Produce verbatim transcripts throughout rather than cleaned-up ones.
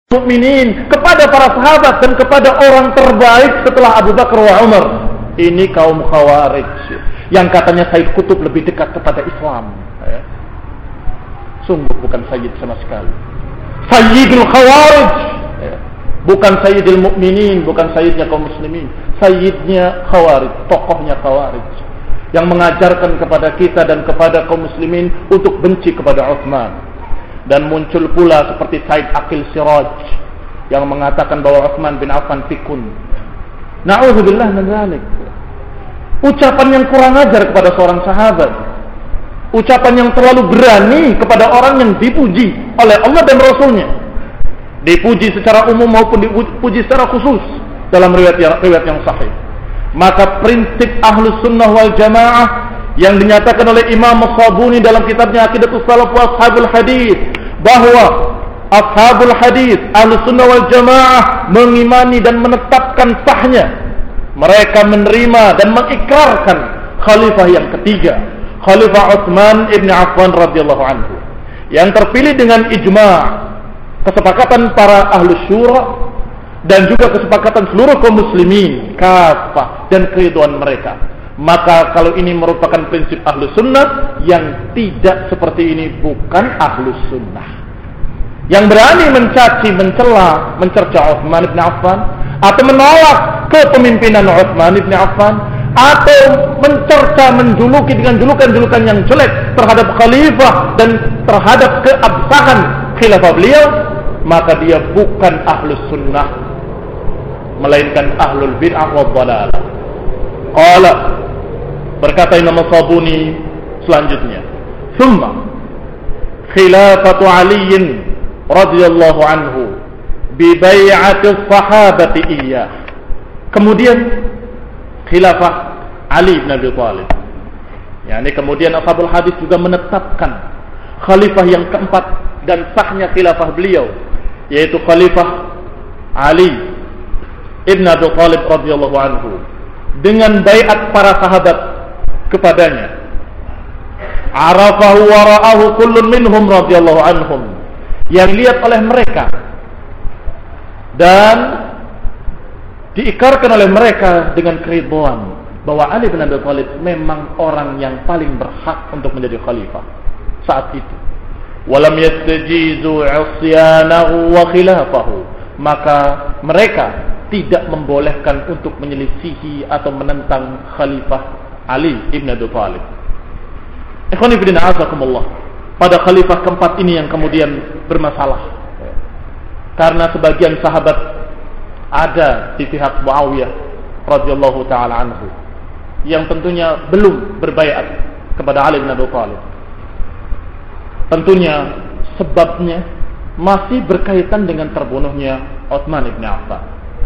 mukminin, kepada para sahabat dan kepada orang terbaik setelah Abu Bakar wa Umar. Ini kaum Khawarij yang katanya Sayyid Qutb lebih dekat kepada Islam. Sungguh bukan Sayyid sama sekali. Sayyidul Khawarij, bukan Sayyidul Mukminin, bukan Sayyidnya kaum muslimin. Sayyidnya Khawarij, tokohnya Khawarij yang mengajarkan kepada kita dan kepada kaum muslimin untuk benci kepada Utsman. Dan muncul pula seperti Said Aqil Siraj yang mengatakan bahwa Utsman bin Affan pikun. Na'udzubillah min dzalik. Ucapan yang kurang ajar kepada seorang sahabat. Ucapan yang terlalu berani kepada orang yang dipuji oleh Allah dan Rasulnya. Dipuji secara umum maupun dipuji secara khusus dalam riwayat riwayat yang sahih. Maka prinsip Ahlus Sunnah wal Jamaah yang dinyatakan oleh Imam As-Sabuni dalam kitabnya Aqidatus Salaf wa Ashabul Hadis, bahwa Ashabul Hadis, Ahlus Sunnah wal Jamaah mengimani dan menetapkan sahnya, mereka menerima dan mengikrarkan khalifah yang ketiga, Khalifah Utsman ibn Affan radhiyallahu anhu, yang terpilih dengan ijma', kesepakatan para Ahlus Syura dan juga kesepakatan seluruh kaum muslimin kafah dan keridhaan mereka. Maka kalau ini merupakan prinsip Ahlus Sunnah, yang tidak seperti ini bukan Ahlus Sunnah. Yang berani mencaci, mencela, mencerca Utsman bin Affan, atau menolak kepemimpinan Utsman bin Affan, atau mencerca, menjuluki dengan julukan-julukan yang jelek terhadap khalifah dan terhadap keabsahan khilafah beliau, maka dia bukan Ahlus Sunnah, melainkan Ahlul Bid'ah wa Dhalalah. Qala, berkata Imam As-Sabuni selanjutnya, "Tsumma khilafatu Ali radhiyallahu anhu bi bai'ati sahabati iyyah." Kemudian khilafah Ali bin Abi Thalib. yakni kemudian Ashabul Hadis juga menetapkan khalifah yang keempat dan sahnya khilafah beliau, yaitu khalifah Ali ibn Abi Thalib radhiyallahu anhu, dengan baiat para sahabat kepadanya. Arafahu wa ra'ahu kullun minhum radhiyallahu anhum, yang lihat oleh mereka dan diikrarkan oleh mereka dengan keridhaan bahwa Ali bin Abi Thalib memang orang yang paling berhak untuk menjadi khalifah saat itu. Walam yastajizu 'isyanahu wa khilafahu, maka mereka tidak membolehkan untuk menyelisihi atau menentang khalifah Ali ibn Abi Thalib. Ikhwan fillah azakumullah, pada khalifah keempat ini yang kemudian bermasalah, karena sebagian sahabat ada di pihak Muawiyah radhiyallahu taala anhu yang tentunya belum berbaiat kepada Ali bin Abi Thalib. Tentunya sebabnya masih berkaitan dengan terbunuhnya Utsman bin Affan.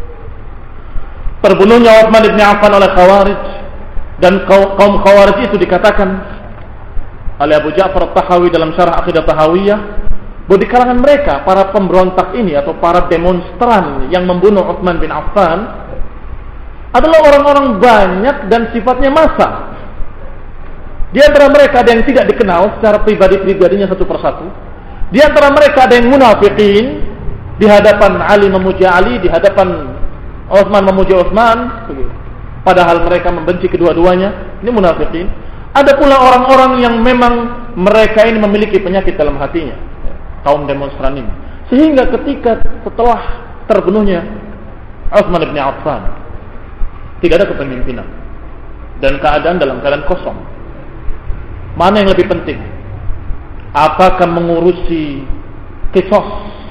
Terbunuhnya Utsman bin Affan oleh Khawarij, dan kaum Khawarij itu dikatakan oleh Abu Ja'far At-Tahawi dalam Syarah Aqidah Tahawiyah bahwa di kalangan mereka para pemberontak ini atau para demonstran yang membunuh Utsman bin Affan adalah orang-orang banyak dan sifatnya massal. Di antara mereka ada yang tidak dikenal secara pribadi-pribadinya satu persatu. Di antara mereka ada yang munafikin, di hadapan Ali memuji Ali, di hadapan Utsman memuji Utsman, padahal mereka membenci kedua-duanya. Ini munafikin. Ada pula orang-orang yang memang mereka ini memiliki penyakit dalam hatinya, kaum demonstran ini, sehingga ketika setelah terbunuhnya Utsman bin Affan tidak ada kepemimpinan dan keadaan dalam keadaan kosong. Mana yang lebih penting? Apakah mengurusi kisos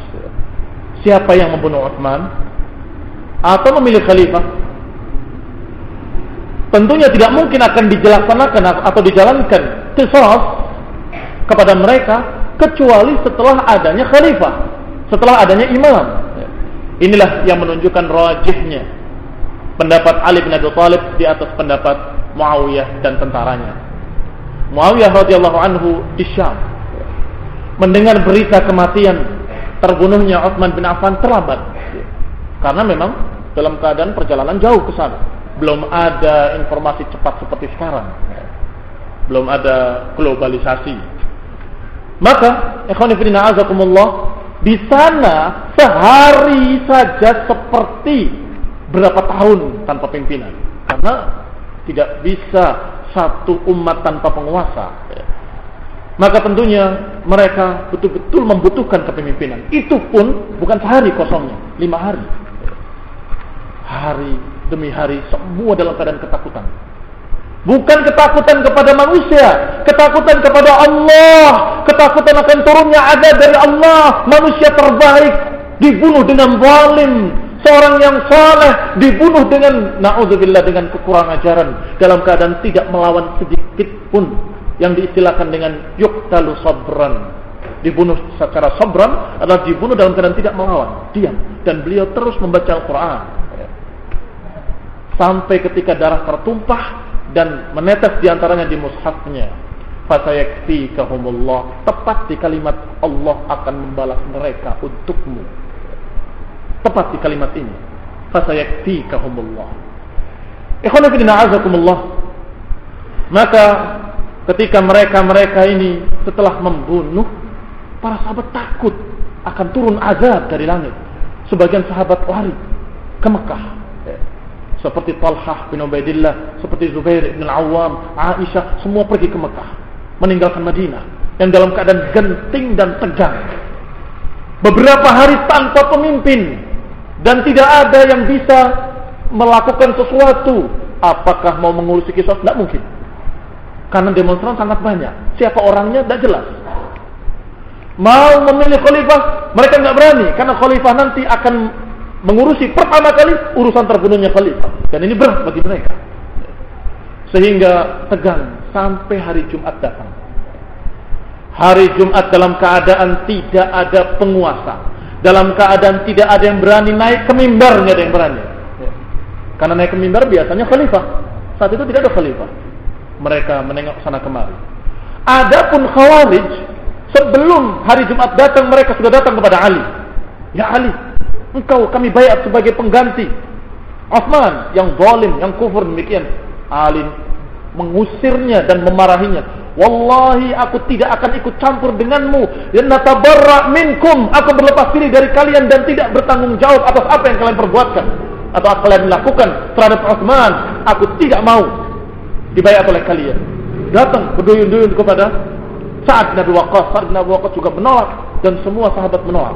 siapa yang membunuh Utsman, atau memilih khalifah? Tentunya tidak mungkin akan dilaksanakan atau dijalankan kisos kepada mereka kecuali setelah adanya khalifah, setelah adanya imam. Inilah yang menunjukkan rajihnya pendapat Ali bin Abi Thalib di atas pendapat Muawiyah dan tentaranya. Muawiyah radhiyallahu anhu di Syam mendengar berita kematian terbunuhnya Utsman bin Affan terlambat, karena memang dalam keadaan perjalanan jauh ke sana, belum ada informasi cepat seperti sekarang, belum ada globalisasi. Maka ikhwan fillah azakumullah, Di sana sehari saja seperti berapa tahun tanpa pimpinan. Karena tidak bisa satu umat tanpa penguasa. Maka tentunya mereka betul-betul membutuhkan kepemimpinan. Itu pun bukan sehari kosongnya, lima hari. Hari demi hari semua dalam keadaan ketakutan. Bukan ketakutan kepada manusia, ketakutan kepada Allah, ketakutan akan turunnya azab dari Allah. Manusia terbaik dibunuh dengan zalim, seorang yang saleh dibunuh dengan naudzubillah dengan kekurang ajaran dalam keadaan tidak melawan sedikit pun, yang diistilahkan dengan yuqtalu sabran. Dibunuh secara sabran adalah dibunuh dalam keadaan tidak melawan, diam, dan beliau terus membaca Al-Qur'an sampai ketika darah tertumpah dan menetes diantaranya di mushafnya. Fasayakfikahumullah, tepat di kalimat Allah akan membalas mereka untukmu. Tepat di kalimat ini, fasayakfikahumullah. Ikhwan fillah a'azakumullah. Maka ketika mereka-mereka ini setelah membunuh, para sahabat takut akan turun azab dari langit. Sebagian sahabat lari ke Mekah, seperti Talhah bin Ubaidillah, seperti Zubair bin Al-Awwam, Aisyah, semua pergi ke Mekah, meninggalkan Madinah yang dalam keadaan genting dan tegang. Beberapa hari tanpa pemimpin dan tidak ada yang bisa melakukan sesuatu. Apakah mau mengurusi kisah? Tidak mungkin, karena demonstran sangat banyak. Siapa orangnya tidak jelas. Mau memilih khalifah, mereka tidak berani, karena khalifah nanti akan mengurusi pertama kali urusan terbunuhnya khalifah, dan ini berat bagi mereka. Sehingga tegang sampai hari Jumat datang. Hari Jumat dalam keadaan tidak ada penguasa, dalam keadaan tidak ada yang berani naik ke mimbar, tidak ada yang berani. Karena naik ke mimbar biasanya khalifah. Saat itu tidak ada khalifah. Mereka menengok sana kemari. Adapun Khawarij, sebelum hari Jumat datang, mereka sudah datang kepada Ali. Ya Ali, engkau kami bayat sebagai pengganti Utsman yang zalim, yang kufur. Demikian Ali mengusirnya dan memarahinya. Wallahi aku tidak akan ikut campur denganmu. Ya natabarra minkum, aku berlepas diri dari kalian dan tidak bertanggung jawab atas apa yang kalian perbuatkan atau apa kalian lakukan terhadap Utsman. Aku tidak mau dibayat oleh kalian. Datang berduyun-duyun kepada Sa'ad bin Abi Waqqas. Sa'ad bin Abi Waqqas juga menolak, dan semua sahabat menolak.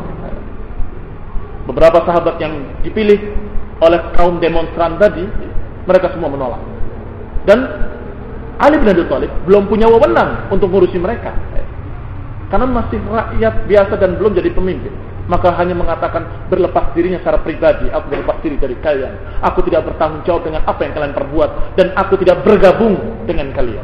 Beberapa sahabat yang dipilih oleh kaum demonstran tadi, mereka semua menolak. Dan Ali bin Abi Thalib belum punya wewenang untuk ngurusi mereka, karena masih rakyat biasa dan belum jadi pemimpin. Maka hanya mengatakan berlepas dirinya secara pribadi. Aku berlepas diri dari kalian. Aku tidak bertanggung jawab dengan apa yang kalian perbuat, dan aku tidak bergabung dengan kalian.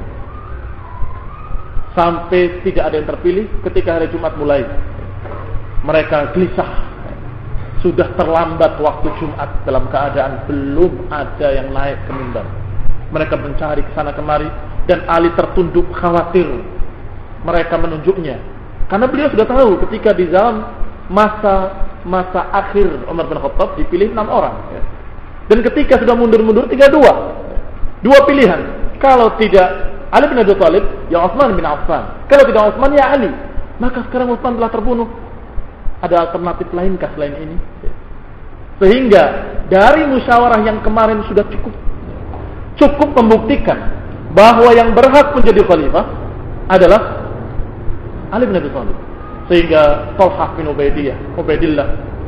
Sampai tidak ada yang terpilih. Ketika hari Jumat mulai, mereka gelisah. Sudah terlambat waktu Jumat, dalam keadaan belum ada yang naik ke mimbar. Mereka mencari kesana kemari, dan Ali tertunduk khawatir. Mereka menunjuknya, karena beliau sudah tahu ketika di dalam masa masa akhir Umar bin Khattab dipilih enam orang, dan ketika sudah mundur-mundur tinggal dua, dua pilihan. Kalau tidak Ali bin Abi Thalib, ya Utsman bin Affan. Kalau tidak Utsman, ya Ali. Maka sekarang Utsman telah terbunuh. Ada alternatif lainkah selain ini? Sehingga dari musyawarah yang kemarin sudah cukup cukup membuktikan bahwa yang berhak menjadi khalifah adalah Ali bin Abi Thalib. Sehingga Talhah bin Ubaidillah, Ubaidillah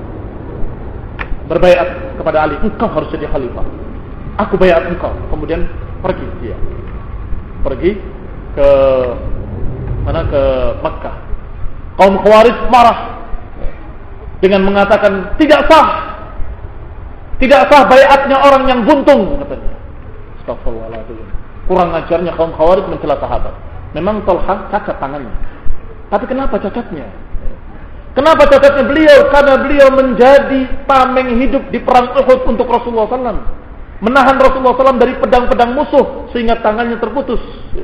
berbaiat kepada Ali, engkau harus jadi khalifah. Aku baiat engkau. Kemudian pergi dia. Pergi ke mana? Ke Makkah. Kaum Khawarij marah dengan mengatakan tidak sah, tidak sah baiatnya orang yang buntung, katanya. Astagfirullahaladzim. Kurang ajarnya kaum Khawarij mencela sahabat. Memang Talha cacat tangannya, tapi kenapa cacatnya? Kenapa cacatnya beliau? Karena beliau menjadi tameng hidup di perang Uhud untuk Rasulullah sallallahu alaihi wasallam, menahan Rasulullah sallallahu alaihi wasallam dari pedang-pedang musuh sehingga tangannya terputus.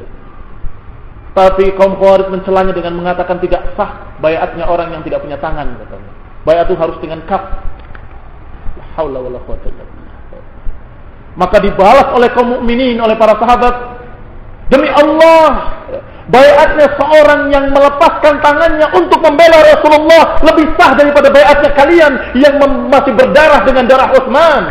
Tapi kaum Khawarij mencelanya dengan mengatakan tidak sah baiatnya orang yang tidak punya tangan, katanya. Baiat itu harus dengan kaf. La haula wala quwwata illa billah. Maka dibalas oleh kaum mukminin, oleh para sahabat, demi Allah, Baiatnya seorang yang melepaskan tangannya untuk membela Rasulullah lebih sah daripada baiatnya kalian yang masih berdarah dengan darah Utsman.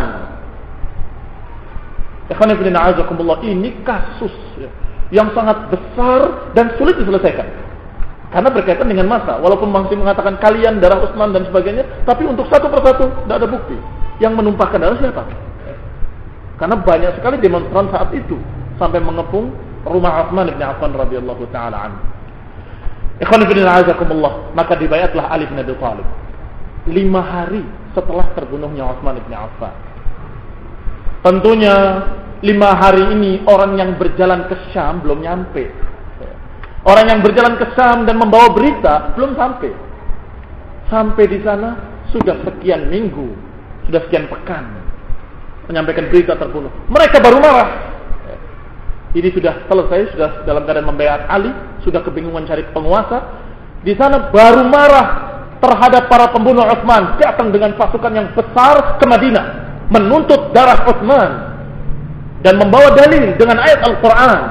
Ikhwan fillah a'azakumullah, ini kasus yang sangat besar dan sulit diselesaikan. Karena berkaitan dengan masa, walaupun masih mengatakan kalian darah Utsman dan sebagainya, tapi untuk satu persatu tidak ada bukti. Yang menumpahkan darah siapa? Karena banyak sekali demonstran saat itu sampai mengepung rumah Utsman bin Affan radhiyallahu taala anhu. Ikhwan fillah a'azakumullah, maka dibayatlah Ali bin Abi Thalib lima hari setelah terbunuhnya Utsman bin Affan. Tentunya lima hari ini orang yang berjalan ke Syam belum nyampe. Orang yang berjalan ke Syam dan membawa berita belum sampai. Sampai di sana sudah sekian minggu, sudah sekian pekan menyampaikan berita terbunuh. Mereka baru marah. Ini sudah selesai, sudah dalam keadaan membaiat Ali, sudah kebingungan cari penguasa. Di sana baru marah terhadap para pembunuh Utsman, datang dengan pasukan yang besar ke Madinah, menuntut darah Utsman dan membawa dalil dengan ayat Al-Quran.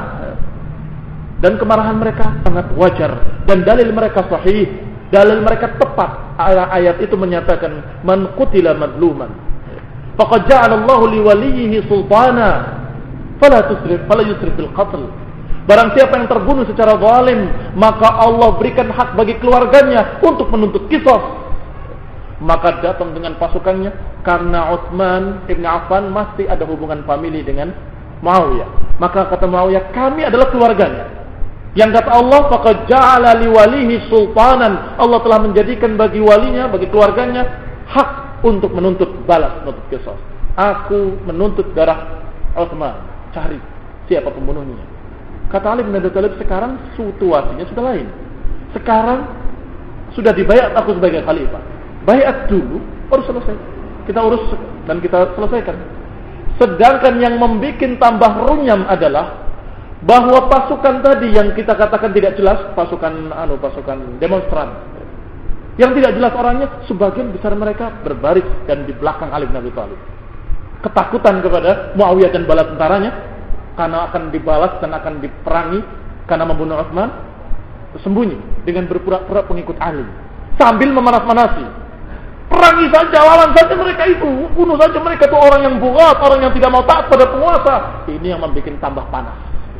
Dan kemarahan mereka sangat wajar dan dalil mereka sahih, dalil mereka tepat. Ayat itu menyatakan man qutila madluman faqad ja'ala Allahu liwaliyhi sultana fala tusrif fala yusrif fil qatl. Barang siapa yang terbunuh secara zalim, maka Allah berikan hak bagi keluarganya untuk menuntut qisas. Maka datang dengan pasukannya karena Utsman bin Affan masih ada hubungan famili dengan Muawiyah. Maka kata Muawiyah, kami adalah keluarganya. Yang kata Allah, faqad ja'ala liwalihi sultanan, Allah telah menjadikan bagi walinya, bagi keluarganya hak untuk menuntut balas, menuntut qisas. Aku menuntut darah Utsman, cari siapa pembunuhnya. Kata Ali bin Abi Thalib, sekarang situasinya sudah lain. Sekarang sudah dibayat aku sebagai khalifah. Bayat dulu, baru selesai. Kita urus dan kita selesaikan. Sedangkan yang membuat tambah runyam adalah bahwa pasukan tadi yang kita katakan tidak jelas, pasukan anu pasukan demonstran yang tidak jelas orangnya, sebagian besar mereka berbaris dan di belakang Ali bin Abi Thalib. Ketakutan kepada Muawiyah dan bala tentaranya karena akan dibalas dan akan diperangi karena membunuh Utsman, sembunyi dengan berpura-pura pengikut Ali sambil memanas-manasi. Perangi saja, lawan saja mereka itu, bunuh saja mereka itu orang yang buat, orang yang tidak mau taat pada penguasa. Ini yang membuat tambah panas.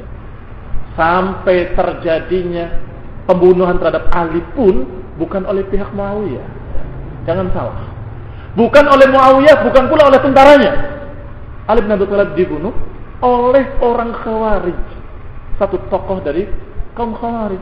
Sampai terjadinya pembunuhan terhadap Ali pun bukan oleh pihak Muawiyah. Jangan salah. Bukan oleh Muawiyah, bukan pula oleh tentaranya. Ali bin Abi Thalib dibunuh oleh orang Khawarij. Satu tokoh dari kaum Khawarij.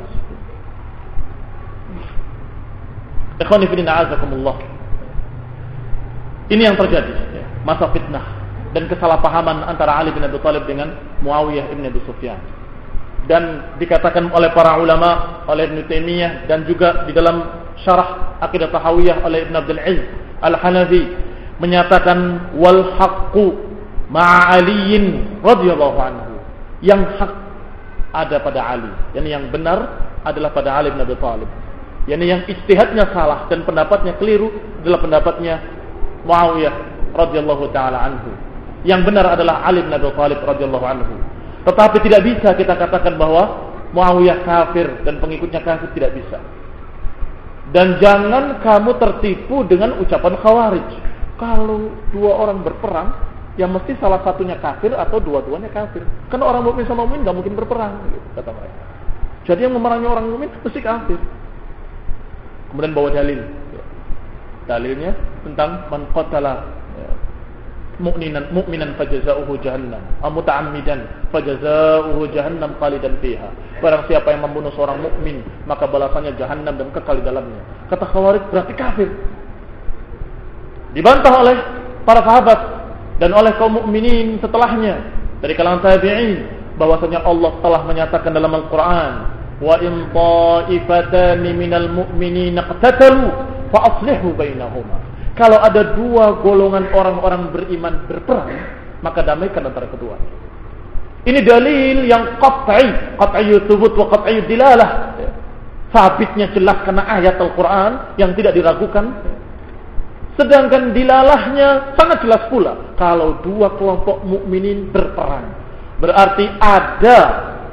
Ikhwani fillah a'azakumullah. Ini yang terjadi, masa fitnah dan kesalahpahaman antara Ali bin Abi Thalib dengan Muawiyah bin Abi Sufyan. Dan dikatakan oleh para ulama, oleh Ibnu Taimiyah dan juga di dalam syarah Aqidah Tahawiyah oleh Ibn Abdul Aziz Al-Hanafi menyatakan wal haqqu ma'a Aliyin radhiyallahu anhu. Yang hak ada pada Ali, yakni yang benar adalah pada Ali bin Abi Thalib. Yakni yang ijtihadnya salah dan pendapatnya keliru adalah pendapatnya Muawiyah radhiyallahu taala anhu. Yang benar adalah Ali bin Abi Thalib radhiyallahu anhu. Tetapi tidak bisa kita katakan bahwa Muawiyah kafir dan pengikutnya kafir, tidak bisa. Dan jangan kamu tertipu dengan ucapan Khawarij. Kalau dua orang berperang, ya mesti salah satunya kafir atau dua-duanya kafir. Karena orang mukmin sama mukmin nggak mungkin berperang, gitu, kata mereka. Jadi yang memerangi orang mukmin mesti kafir. Kemudian bawa dalil. Dalilnya tentang man qatala mu'minan mu'minan fajazauhu jahannam aw muta'ammidan fajazauhu jahannam khalidan fiha. Barang siapa yang membunuh seorang mukmin, maka balasannya jahannam dan kekal di dalamnya. Kata Khawarij, berarti kafir. Dibantah oleh para sahabat dan oleh kaum mukminin setelahnya dari kalangan tabi'in bahwasanya Allah telah menyatakan dalam Al-Qur'an, wa in ta'ifatani minal mu'minina iqtatalu fa aslihu bainahuma. Kalau ada dua golongan orang-orang beriman berperang, maka damaikan antara kedua. Ini dalil yang qat'i, qat'i tsubut wa qat'i dilalah. Sabitnya jelas karena ayat Al-Qur'an yang tidak diragukan. Sedangkan dilalahnya sangat jelas pula. Kalau dua kelompok mukminin berperang, berarti ada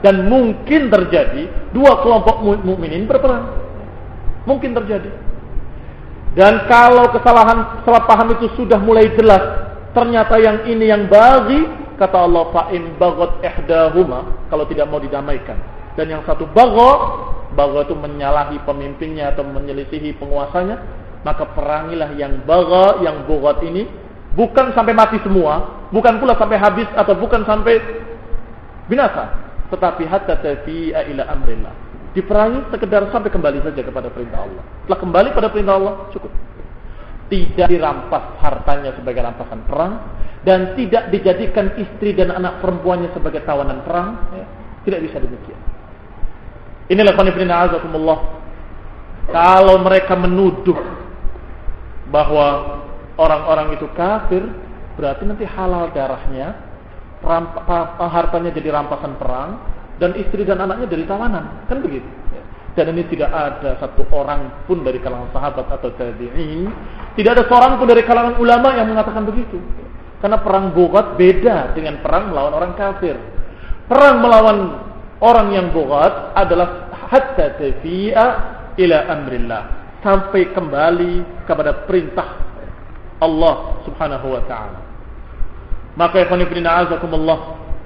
dan mungkin terjadi dua kelompok mukminin berperang. Mungkin terjadi. Dan kalau kesalahan salah paham itu sudah mulai jelas, ternyata yang ini yang baghi, kata Allah, fa in bagat ihdahuma, kalau tidak mau didamaikan. Dan yang satu bagha, bagha itu menyalahi pemimpinnya atau menyelisihi penguasanya, maka perangilah yang bagha, yang bugat ini, bukan sampai mati semua, bukan pula sampai habis atau bukan sampai binasa, tetapi hatta tafi'a ila amrillah. Diperangi sekedar sampai kembali saja kepada perintah Allah. Setelah kembali pada perintah Allah, cukup. Tidak dirampas hartanya sebagai rampasan perang, dan tidak dijadikan istri dan anak perempuannya sebagai tawanan perang, ya. Tidak bisa demikian. Inilah qanifidina azakumullah. Kalau mereka menuduh bahwa orang-orang itu kafir, berarti nanti halal darahnya, ramp- hartanya jadi rampasan perang, dan istri dan anaknya dari tawanan, kan begitu. Dan ini tidak ada satu orang pun dari kalangan sahabat atau tabi'in, tidak ada seorang pun dari kalangan ulama yang mengatakan begitu. Karena perang Bughat beda dengan perang melawan orang kafir. Perang melawan orang yang Bughat adalah hatta tafi'a ila amrillah, sampai kembali kepada perintah Allah Subhanahu wa ta'ala. Maka ikhwan fillah azakumullah,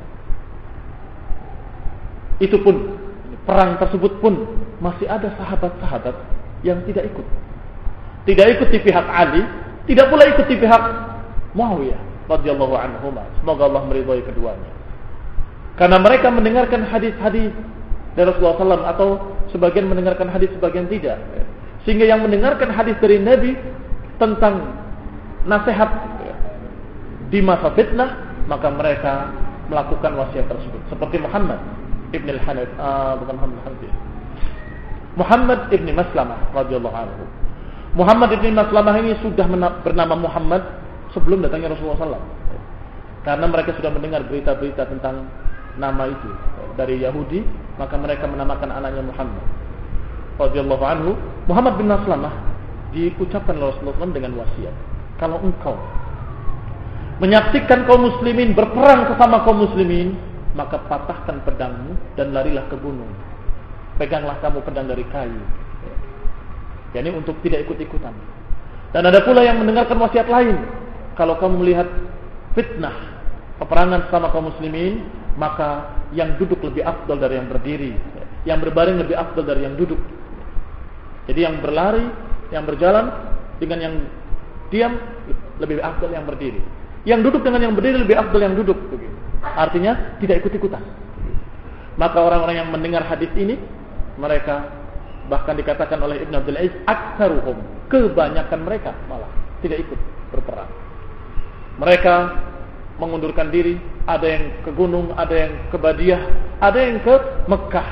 itu pun, perang tersebut pun masih ada sahabat-sahabat yang tidak ikut. Tidak ikut di pihak Ali, tidak pula ikut di pihak Muawiyah radhiyallahu anhu. Semoga Allah meridhai keduanya. Karena mereka mendengarkan hadis-hadis dari Rasulullah shallallahu alaihi wasallam, atau sebagian mendengarkan hadis, sebagian tidak. Sehingga yang mendengarkan hadis dari Nabi tentang nasihat di masa fitnah, maka mereka melakukan wasiat tersebut. Seperti Muhammad Ibn al-Hanif, uh, bukan Muhammad al-Hanif, Muhammad Ibn Maslamah radhiyallahu anhu. Muhammad Ibn Maslamah ini sudah bernama Muhammad sebelum datangnya Rasulullah shallallahu alaihi wasallam. Karena mereka sudah mendengar berita-berita tentang nama itu dari Yahudi, maka mereka menamakan anaknya Muhammad radhiyallahu anhu. Muhammad bin Maslamah diucapkan oleh Rasulullah shallallahu alaihi wasallam dengan wasiat, kalau engkau menyaksikan kaum muslimin berperang sesama kaum muslimin, maka patahkan pedangmu dan larilah ke gunung. Peganglah kamu pedang dari kayu. Yani untuk tidak ikut-ikutan. Dan ada pula yang mendengarkan wasiat lain. Kalau kamu melihat fitnah, peperangan sama kaum muslimin, maka yang duduk lebih afdal dari yang berdiri. Yang berbaring lebih afdal dari yang duduk. Jadi yang berlari, yang berjalan dengan yang diam lebih afdal yang berdiri. Yang duduk dengan yang berdiri lebih afdal yang duduk. Artinya tidak ikut-ikutan. Maka orang-orang yang mendengar hadis ini, mereka bahkan dikatakan oleh Ibn Abdul Aziz, aktsaruhum, kebanyakan mereka malah tidak ikut berperang. Mereka mengundurkan diri, ada yang ke gunung, ada yang ke Badiah, ada yang ke Mekah.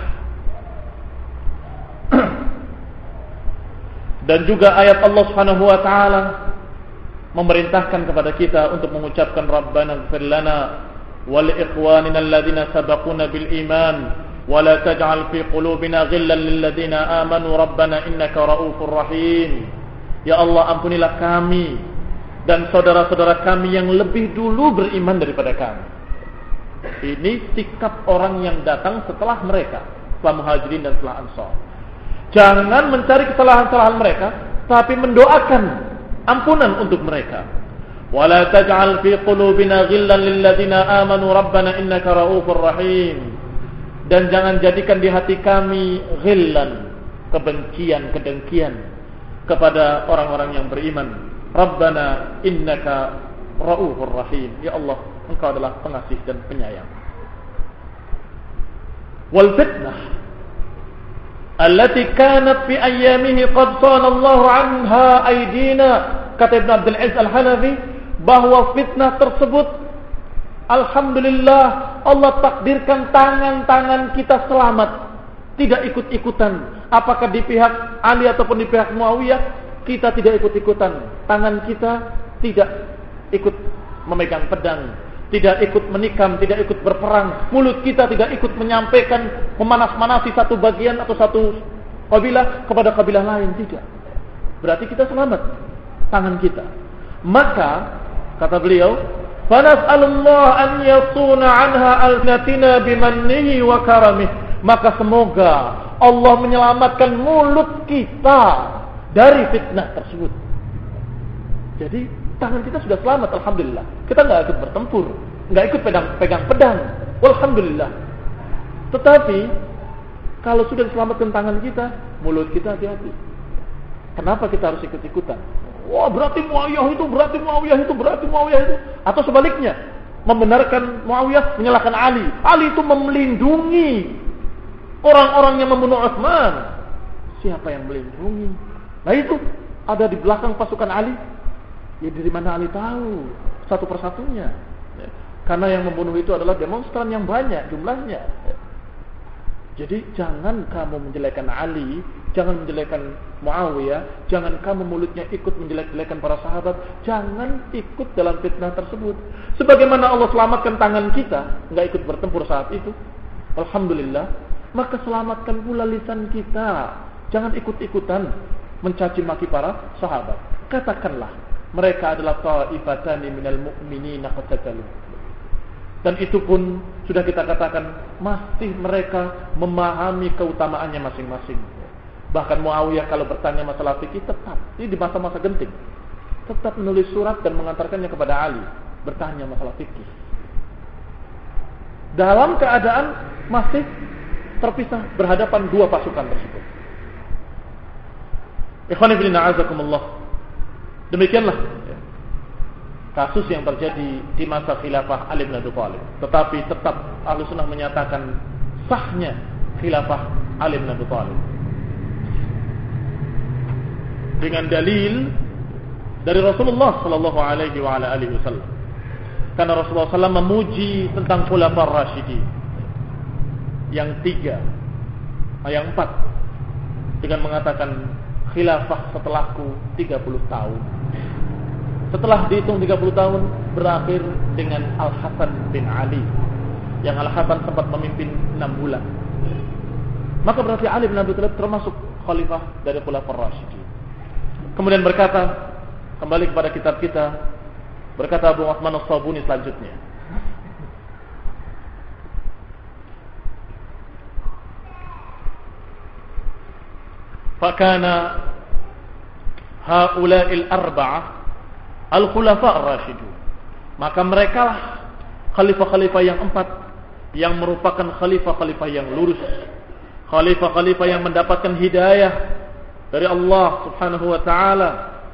Dan juga ayat Allah Subhanahu wa taala memerintahkan kepada kita untuk mengucapkan Rabbana ighfir lana wal ikhwanina alladhina sabaquna bil iman wa la taj'al fi qulubina ghillan lil ladzina amanu rabbana innaka raufur rahim. Ya Allah, ampunilah kami dan saudara-saudara kami yang lebih dulu beriman daripada kami. Ini sikap orang yang datang setelah mereka, setelah Muhajirin dan setelah Ansar. Jangan mencari kesalahan-kesalahan mereka, tapi mendoakan ampunan untuk mereka. Wala taj'al fi qulubina ghillan lil ladzina amanu rabbana innaka raufur rahim. Dan jangan jadikan di hati kami ghillan, kebencian, kedengkian kepada orang-orang yang beriman. Rabbana innaka raufur rahim. Ya Allah, Engkau adalah pengasih dan penyayang. Wal fitnah allati kanat fi ayyamihi qad sanallahu anha aydina, kata Ibn Abdul Aziz Al-Hanafi, bahwa fitnah tersebut alhamdulillah Allah takdirkan tangan-tangan kita selamat, tidak ikut-ikutan. Apakah di pihak Ali ataupun di pihak Muawiyah, kita tidak ikut-ikutan. Tangan kita tidak ikut memegang pedang, tidak ikut menikam, tidak ikut berperang. Mulut kita tidak ikut menyampaikan, memanas-manasi satu bagian atau satu kabilah kepada kabilah lain, tidak. Berarti kita selamat tangan kita. Maka kata beliau, fanas'alullah an yasuna anha alnatina bimannihi wa karamih. Maka semoga Allah menyelamatkan mulut kita dari fitnah tersebut. Jadi tangan kita sudah selamat, alhamdulillah. Kita nggak ikut bertempur, nggak ikut pegang-pegang pedang, alhamdulillah. Tetapi kalau sudah diselamatkan tangan kita, mulut kita hati-hati. Kenapa kita harus ikut-ikutan? Wah, berarti Muawiyah itu, berarti Muawiyah itu, berarti Muawiyah itu. Atau sebaliknya, membenarkan Muawiyah, menyalahkan Ali. Ali itu melindungi orang-orang yang membunuh Utsman. Siapa yang melindungi? Nah itu ada di belakang pasukan Ali. Ya dari mana Ali tahu satu persatunya? Karena yang membunuh itu adalah demonstran yang banyak jumlahnya. Jadi jangan kamu menjelekkan Ali, jangan menjelekkan Muawiyah, jangan kamu mulutnya ikut menjelek-jelekan para sahabat, jangan ikut dalam fitnah tersebut. Sebagaimana Allah selamatkan tangan kita, nggak ikut bertempur saat itu, alhamdulillah. Maka selamatkan pula lisan kita, jangan ikut-ikutan mencaci maki para sahabat. Katakanlah mereka adalah ta'ifatani minal mu'minina qatatalu. Dan itu pun sudah kita katakan masih mereka memahami keutamaannya masing-masing. Bahkan Muawiyah kalau bertanya masalah fikih tetap, ini di masa-masa genting, tetap menulis surat dan mengantarkannya kepada Ali, bertanya masalah fikih. Dalam keadaan masih terpisah berhadapan dua pasukan tersebut. Ikhwani fillah azakumullah. Demikianlah kasus yang terjadi di masa khilafah Ali bin Abi Thalib. Tetapi tetap Ahlussunnah menyatakan sahnya khilafah Ali bin Abi Thalib dengan dalil dari Rasulullah sallallahu alaihi wa ala alihi wasallam. Karena Rasulullah sallallahu alaihi wasallam memuji tentang khulafar rasyidin yang tiga, yang empat, dengan mengatakan khilafah setelahku tiga puluh tahun. Setelah dihitung tiga puluh tahun, berakhir dengan Al-Hasan bin Ali, yang Al-Hasan sempat memimpin enam bulan. Maka berarti Ali bin Abi Thalib termasuk khalifah dari khulafar rasyidin. Kemudian berkata, kembali kepada kitab kita, berkata Abu Uthman As-Sabuni selanjutnya, fakana haula'il arba'ah al-khulafa ar-rasyidun. Maka mereka lah khalifah-khalifah yang empat, yang merupakan khalifah-khalifah yang lurus, khalifah-khalifah yang mendapatkan hidayah dari Allah Subhanahu wa taala.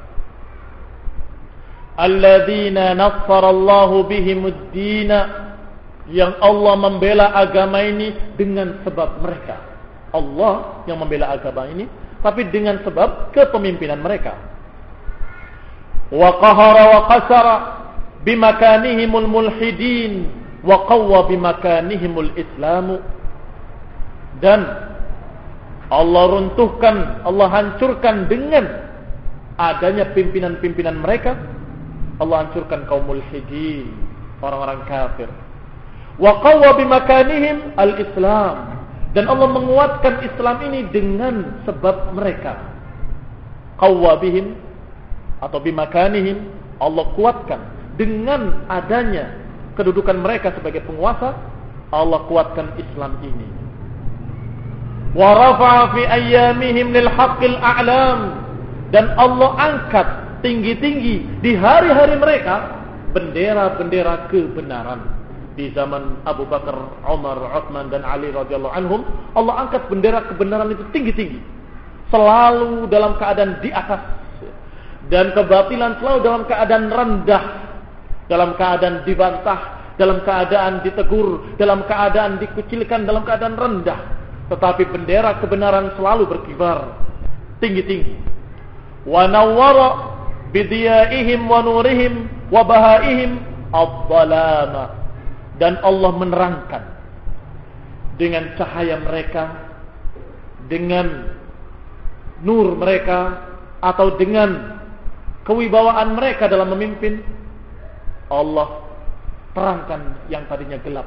Alladzina nassarallahu bihimud-din, yang Allah membela agama ini dengan sebab mereka. Allah yang membela agama ini, tapi dengan sebab kepemimpinan mereka. Wa qahara wa qasara bimakanihimul mulhidin wa qawwa bimakanihimul islamu. Dan Allah runtuhkan, Allah hancurkan dengan adanya pimpinan-pimpinan mereka. Allah hancurkan kaum mulhidin, orang-orang kafir. Wa qawwa bimakanihim al-islam, dan Allah menguatkan Islam ini dengan sebab mereka. Qawwa bihim atau bimakanihim, Allah kuatkan dengan adanya kedudukan mereka sebagai penguasa. Allah kuatkan Islam ini. Wa rafa'a fi ayyamihim lil haqqil a'lam, dan Allah angkat tinggi-tinggi di hari-hari mereka bendera-bendera kebenaran. Di zaman Abu Bakar, Umar, Utsman dan Ali radhiyallahu anhum, Allah angkat bendera kebenaran itu tinggi-tinggi, selalu dalam keadaan di atas. Dan kebatilan selalu dalam keadaan rendah, dalam keadaan dibantah, dalam keadaan ditegur, dalam keadaan dikucilkan, dalam keadaan rendah. Tetapi bendera kebenaran selalu berkibar tinggi-tinggi. Wa nawwara bidiyaihim wa nurihim wa bahaihim ad-dhalama, dan Allah menerangkan dengan cahaya mereka, dengan nur mereka, atau dengan kewibawaan mereka dalam memimpin. Allah terangkan yang tadinya gelap.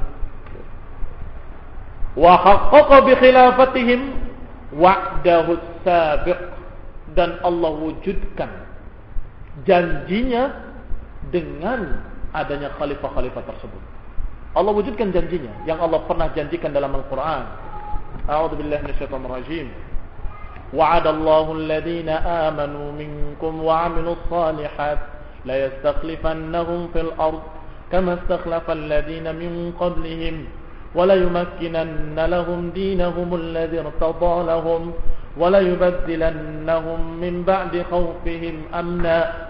Wa haqqaqa bi khilafatihim wa'dahu sabiq, dan Allah wujudkan janjinya dengan adanya khalifah-khalifah tersebut. Allah wujudkan janjinya yang Allah pernah janjikan dalam Al-Quran. A'udzu billahi minasyaitonir rajim. Wa'adallahu alladhina amanu minkum wa 'amilus shalihat la yastakhlifannahum fil ard kama istakhlafa alladhina min qablihim wa la yumakkinanna lahum dinahum alladhi irtada lahum wa la yubaddilannahum min ba'di khawfihim amna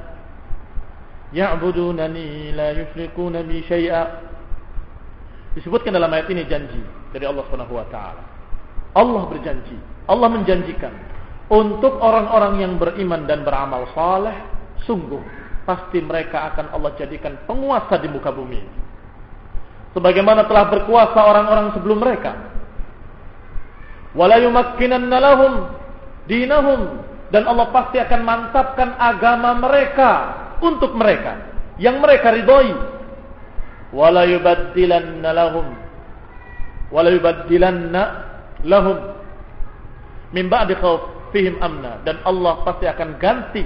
ya'budunani la yushrikuna bi syai'a. Disebutkan dalam ayat ini janji dari Allah Subhanahu wa taala. Allah berjanji, Allah menjanjikan untuk orang-orang yang beriman dan beramal saleh, sungguh pasti mereka akan Allah jadikan penguasa di muka bumi. Sebagaimana telah berkuasa orang-orang sebelum mereka. Wala yumakkinanna lahum dinahum, dan Allah pasti akan mantapkan agama mereka untuk mereka yang mereka ridhoi. Wala yubaddilanna lahum wala yubaddilanna lahum min ba'di khawfihim amna, dan Allah pasti akan ganti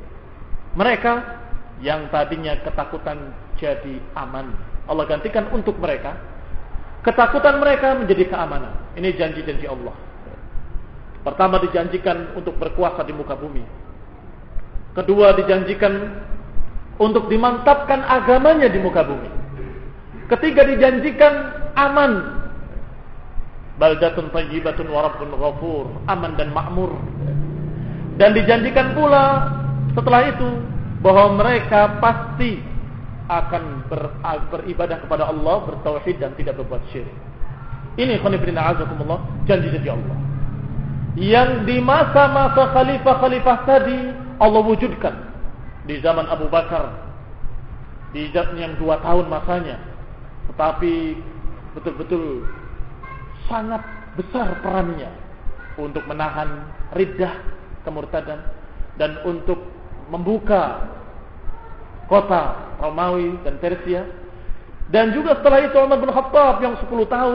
mereka yang tadinya ketakutan jadi aman. Allah gantikan untuk mereka ketakutan mereka menjadi keamanan. Ini janji-janji Allah. Pertama, dijanjikan untuk berkuasa di muka bumi. Kedua, dijanjikan untuk dimantapkan agamanya di muka bumi. Ketiga, dijanjikan aman. Baldatun thayyibatun wa rabbun ghafur, aman dan makmur. Dan dijanjikan pula setelah itu bahwa mereka pasti akan ber, beribadah kepada Allah, bertauhid dan tidak berbuat syirik. Ini khonibina azakumullah, janji-janji Allah yang di masa-masa khalifah-khalifah tadi Allah wujudkan. Di zaman Abu Bakar, di zaman yang dua tahun masanya, tetapi betul-betul sangat besar perannya untuk menahan riddah, kemurtadan, dan untuk membuka kota Romawi dan Persia. Dan juga setelah itu Umar bin Khattab yang sepuluh tahun